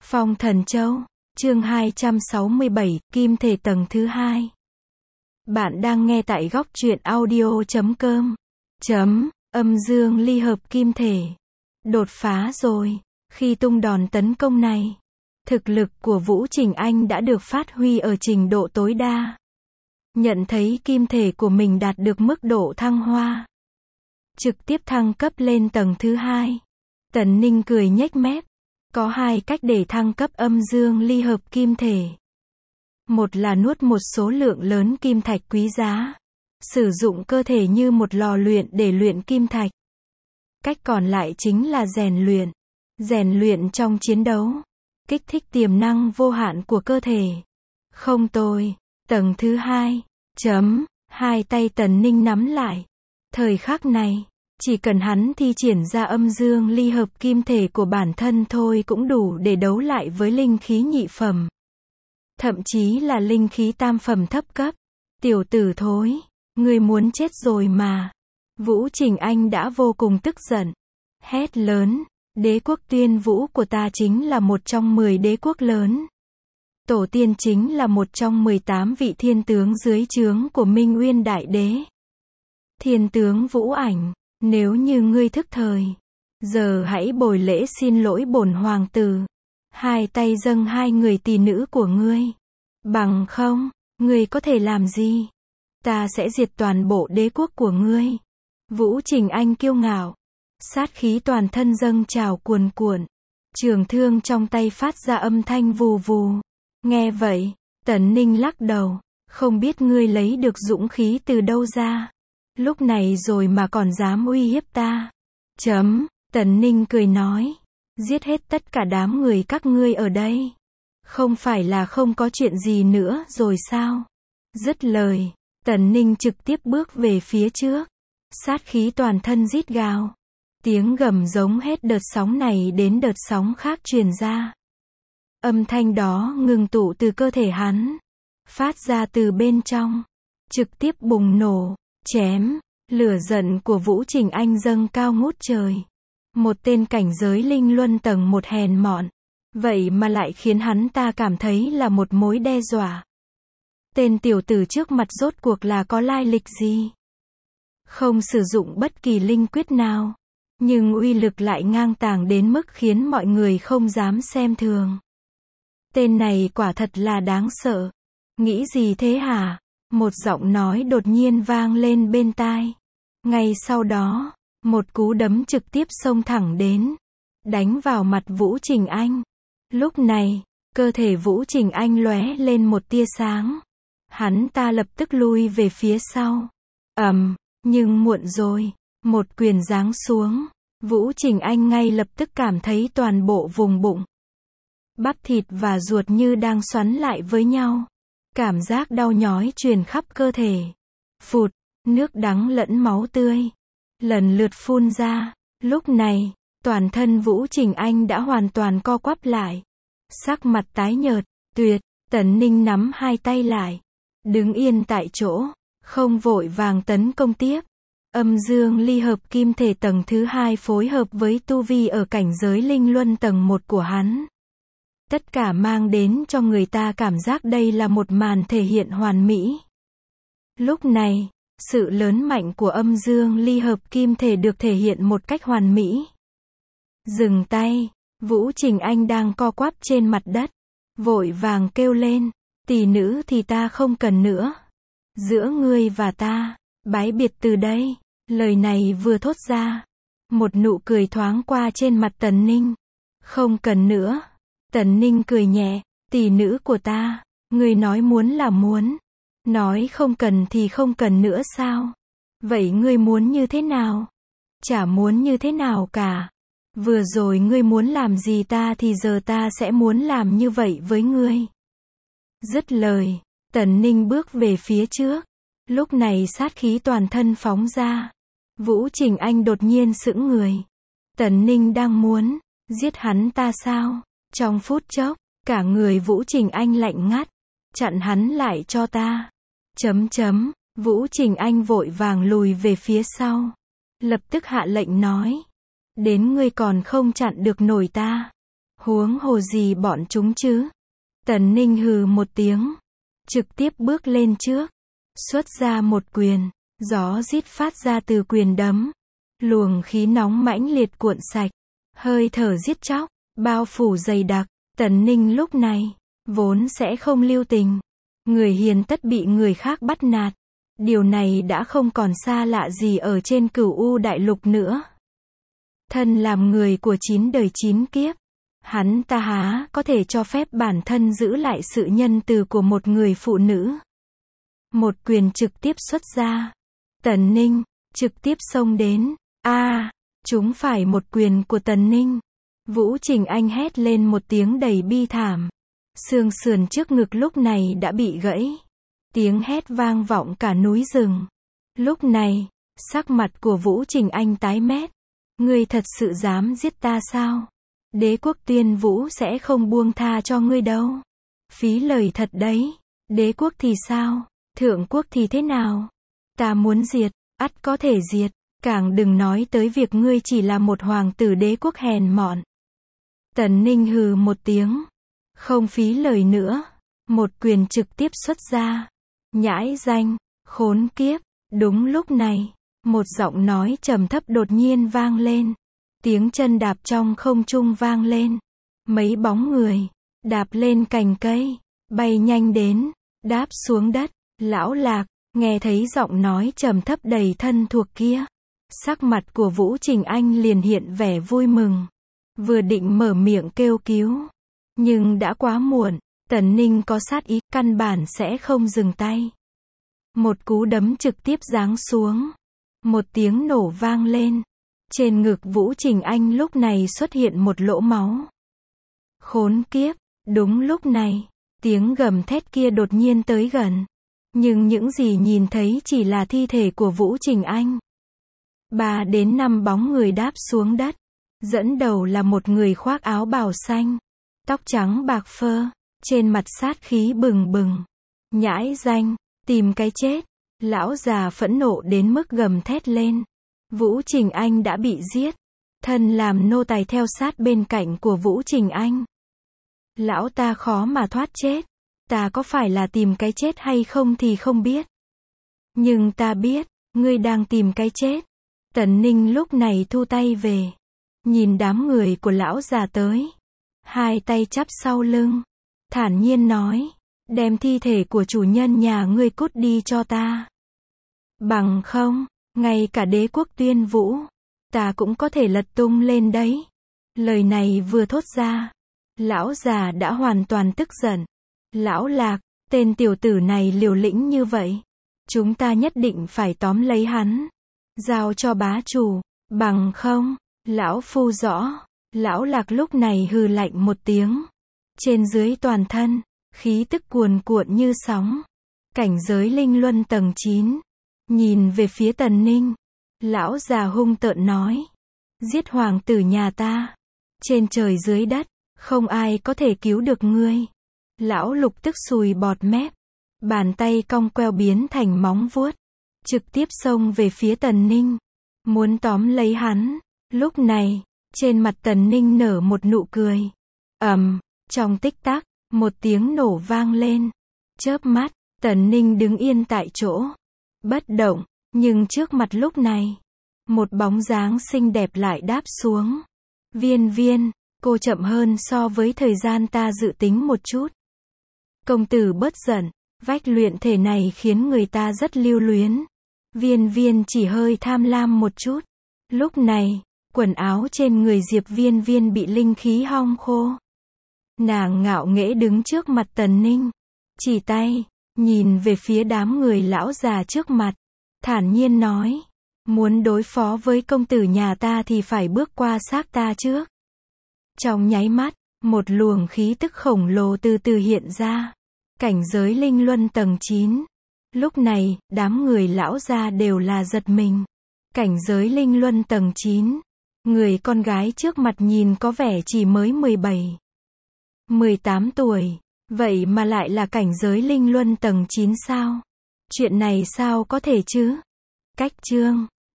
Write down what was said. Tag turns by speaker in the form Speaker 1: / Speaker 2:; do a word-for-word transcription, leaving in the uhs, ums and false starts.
Speaker 1: Phong Thần Châu, chương hai trăm sáu mươi bảy, Kim Thể tầng thứ hai. Bạn đang nghe tại góc truyện audio chấm com. Chấm, âm dương ly hợp kim thể. Đột phá rồi. Khi tung đòn tấn công này, thực lực của Vũ Trình Anh đã được phát huy ở trình độ tối đa. Nhận thấy kim thể của mình đạt được mức độ thăng hoa, trực tiếp thăng cấp lên tầng thứ hai. Tần Ninh cười nhếch mép. Có hai cách để thăng cấp âm dương ly hợp kim thể. Một là nuốt một số lượng lớn kim thạch quý giá, sử dụng cơ thể như một lò luyện để luyện kim thạch. Cách còn lại chính là rèn luyện. Rèn luyện trong chiến đấu, kích thích tiềm năng vô hạn của cơ thể. Không tồi. Tầng thứ hai. Chấm, hai tay Tần Ninh nắm lại. Thời khắc này, chỉ cần hắn thi triển ra âm dương ly hợp kim thể của bản thân thôi cũng đủ để đấu lại với linh khí nhị phẩm. Thậm chí là linh khí tam phẩm thấp cấp. Tiểu tử thối, ngươi muốn chết rồi mà. Vũ Trình Anh đã vô cùng tức giận. Hét lớn, đế quốc Tuyên Vũ của ta chính là một trong mười đế quốc lớn. Tổ tiên chính là một trong mười tám vị thiên tướng dưới trướng của Minh Uyên Đại Đế. Thiên tướng Vũ Ảnh, nếu như ngươi thức thời, giờ hãy bồi lễ xin lỗi bổn hoàng tử. Hai tay dâng hai người tỷ nữ của ngươi. Bằng không, ngươi có thể làm gì? Ta sẽ diệt toàn bộ đế quốc của ngươi. Vũ Trình Anh kiêu ngạo. Sát khí toàn thân dâng trào cuồn cuộn. Trường thương trong tay phát ra âm thanh vù vù. Nghe vậy, Tần Ninh lắc đầu. Không biết ngươi lấy được dũng khí từ đâu ra. Lúc này rồi mà còn dám uy hiếp ta. Chấm, Tần Ninh cười nói. Giết hết tất cả đám người các ngươi ở đây. Không phải là không có chuyện gì nữa rồi sao? Dứt lời, Tần Ninh trực tiếp bước về phía trước. Sát khí toàn thân rít gào. Tiếng gầm giống hết đợt sóng này đến đợt sóng khác truyền ra. Âm thanh đó ngừng tụ từ cơ thể hắn, phát ra từ bên trong, trực tiếp bùng nổ. Chém, lửa giận của Vũ Trình Anh dâng cao ngút trời. Một tên cảnh giới linh luân tầng một hèn mọn, vậy mà lại khiến hắn ta cảm thấy là một mối đe dọa. Tên tiểu tử trước mặt rốt cuộc là có lai lịch gì? Không sử dụng bất kỳ linh quyết nào, nhưng uy lực lại ngang tàng đến mức khiến mọi người không dám xem thường. Tên này quả thật là đáng sợ. Nghĩ gì thế hả? Một giọng nói đột nhiên vang lên bên tai. Ngay sau đó, một cú đấm trực tiếp xông thẳng đến, đánh vào mặt Vũ Trình Anh. Lúc này, cơ thể Vũ Trình Anh lóe lên một tia sáng. Hắn ta lập tức lui về phía sau. Ầm, nhưng muộn rồi. Một quyền giáng xuống. Vũ Trình Anh ngay lập tức cảm thấy toàn bộ vùng bụng, bắp thịt và ruột như đang xoắn lại với nhau. Cảm giác đau nhói truyền khắp cơ thể. Phụt, nước đắng lẫn máu tươi lần lượt phun ra. Lúc này, toàn thân Vũ Trình Anh đã hoàn toàn co quắp lại. Sắc mặt tái nhợt, tuyệt. Tần Ninh nắm hai tay lại, đứng yên tại chỗ, không vội vàng tấn công tiếp. Âm dương ly hợp kim thể tầng thứ hai phối hợp với tu vi ở cảnh giới linh luân tầng một của hắn. Tất cả mang đến cho người ta cảm giác đây là một màn thể hiện hoàn mỹ. Lúc này, sự lớn mạnh của âm dương ly hợp kim thể được thể hiện một cách hoàn mỹ. Dừng tay, Vũ Trình Anh đang co quắp trên mặt đất, vội vàng kêu lên, tỷ nữ thì ta không cần nữa. Giữa ngươi và ta, bái biệt từ đây. Lời này vừa thốt ra, một nụ cười thoáng qua trên mặt Tần Ninh. Không cần nữa. Tần Ninh cười nhẹ, tỷ nữ của ta, ngươi nói muốn là muốn, nói không cần thì không cần nữa sao? Vậy ngươi muốn như thế nào? Chả muốn như thế nào cả. Vừa rồi ngươi muốn làm gì ta thì giờ ta sẽ muốn làm như vậy với ngươi. Dứt lời, Tần Ninh bước về phía trước. Lúc này sát khí toàn thân phóng ra. Vũ Trình Anh đột nhiên sững người. Tần Ninh đang muốn giết hắn ta sao? Trong phút chốc, cả người Vũ Trình Anh lạnh ngắt. Chặn hắn lại cho ta. Chấm chấm, Vũ Trình Anh vội vàng lùi về phía sau. Lập tức hạ lệnh nói. Đến ngươi còn không chặn được nổi ta. Huống hồ gì bọn chúng chứ? Tần Ninh hừ một tiếng, trực tiếp bước lên trước, xuất ra một quyền, gió rít phát ra từ quyền đấm. Luồng khí nóng mãnh liệt cuộn sạch, hơi thở giết chóc, bao phủ dày đặc. Tần Ninh lúc này, vốn sẽ không lưu tình. Người hiền tất bị người khác bắt nạt. Điều này đã không còn xa lạ gì ở trên Cửu U Đại Lục nữa. Thân làm người của chín đời chín kiếp, hắn ta há có thể cho phép bản thân giữ lại sự nhân từ của một người phụ nữ. Một quyền trực tiếp xuất ra. Tần Ninh, trực tiếp xông đến. A, à, chúng phải một quyền của Tần Ninh. Vũ Trình Anh hét lên một tiếng đầy bi thảm. Xương sườn trước ngực lúc này đã bị gãy. Tiếng hét vang vọng cả núi rừng. Lúc này, sắc mặt của Vũ Trình Anh tái mét. Ngươi thật sự dám giết ta sao? Đế quốc Tuyên Vũ sẽ không buông tha cho ngươi đâu. Phí lời thật đấy. Đế quốc thì sao? Thượng quốc thì thế nào? Ta muốn diệt, ắt có thể diệt. Càng đừng nói tới việc ngươi chỉ là một hoàng tử đế quốc hèn mọn. Tần Ninh hừ một tiếng. Không phí lời nữa. Một quyền trực tiếp xuất ra. Nhãi danh, khốn kiếp. Đúng lúc này, một giọng nói trầm thấp đột nhiên vang lên. Tiếng chân đạp trong không trung vang lên. Mấy bóng người, đạp lên cành cây, bay nhanh đến, đáp xuống đất. Lão Lạc, nghe thấy giọng nói trầm thấp đầy thân thuộc kia. Sắc mặt của Vũ Trình Anh liền hiện vẻ vui mừng. Vừa định mở miệng kêu cứu. Nhưng đã quá muộn. Tần Ninh có sát ý, căn bản sẽ không dừng tay. Một cú đấm trực tiếp giáng xuống. Một tiếng nổ vang lên. Trên ngực Vũ Trình Anh lúc này xuất hiện một lỗ máu. Khốn kiếp, đúng lúc này, tiếng gầm thét kia đột nhiên tới gần. Nhưng những gì nhìn thấy chỉ là thi thể của Vũ Trình Anh. Ba đến năm bóng người đáp xuống đất. Dẫn đầu là một người khoác áo bào xanh, tóc trắng bạc phơ, trên mặt sát khí bừng bừng. Nhãi danh, tìm cái chết. Lão già phẫn nộ đến mức gầm thét lên. Vũ Trình Anh đã bị giết. Thân làm nô tài theo sát bên cạnh của Vũ Trình Anh. Lão ta khó mà thoát chết. Ta có phải là tìm cái chết hay không thì không biết. Nhưng ta biết, ngươi đang tìm cái chết. Tần Ninh lúc này thu tay về. Nhìn đám người của lão già tới. Hai tay chắp sau lưng. Thản nhiên nói. Đem thi thể của chủ nhân nhà ngươi cút đi cho ta. Bằng không, ngay cả đế quốc Tuyên Vũ, ta cũng có thể lật tung lên đấy. Lời này vừa thốt ra. Lão già đã hoàn toàn tức giận. Lão Lạc, tên tiểu tử này liều lĩnh như vậy. Chúng ta nhất định phải tóm lấy hắn. Giao cho bá chủ. Bằng không, lão phu rõ. Lão Lạc lúc này hừ lạnh một tiếng. Trên dưới toàn thân, khí tức cuồn cuộn như sóng. Cảnh giới linh luân tầng chín. Nhìn về phía Tần Ninh. Lão già hung tợn nói. Giết hoàng tử nhà ta. Trên trời dưới đất, không ai có thể cứu được ngươi. Lão Lục tức sùi bọt mép. Bàn tay cong queo biến thành móng vuốt. Trực tiếp xông về phía Tần Ninh. Muốn tóm lấy hắn. Lúc này, trên mặt Tần Ninh nở một nụ cười. Ầm, trong tích tắc, một tiếng nổ vang lên. Chớp mắt, Tần Ninh đứng yên tại chỗ. Bất động, nhưng trước mặt lúc này, một bóng dáng xinh đẹp lại đáp xuống. Viên Viên, cô chậm hơn so với thời gian ta dự tính một chút. Công tử bớt giận, vách luyện thể này khiến người ta rất lưu luyến. Viên Viên chỉ hơi tham lam một chút. Lúc này, quần áo trên người Diệp Viên Viên bị linh khí hong khô. Nàng ngạo nghễ đứng trước mặt Tần Ninh. Chỉ tay, nhìn về phía đám người lão già trước mặt. Thản nhiên nói. Muốn đối phó với công tử nhà ta thì phải bước qua xác ta trước. Trong nháy mắt, một luồng khí tức khổng lồ từ từ hiện ra. Cảnh giới linh luân tầng chín. Lúc này, đám người lão già đều là giật mình. Cảnh giới linh luân tầng chín. Người con gái trước mặt nhìn có vẻ chỉ mới mười bảy, mười tám tuổi. Vậy mà lại là cảnh giới linh luân tầng chín sao? Chuyện này sao có thể chứ? Cách chương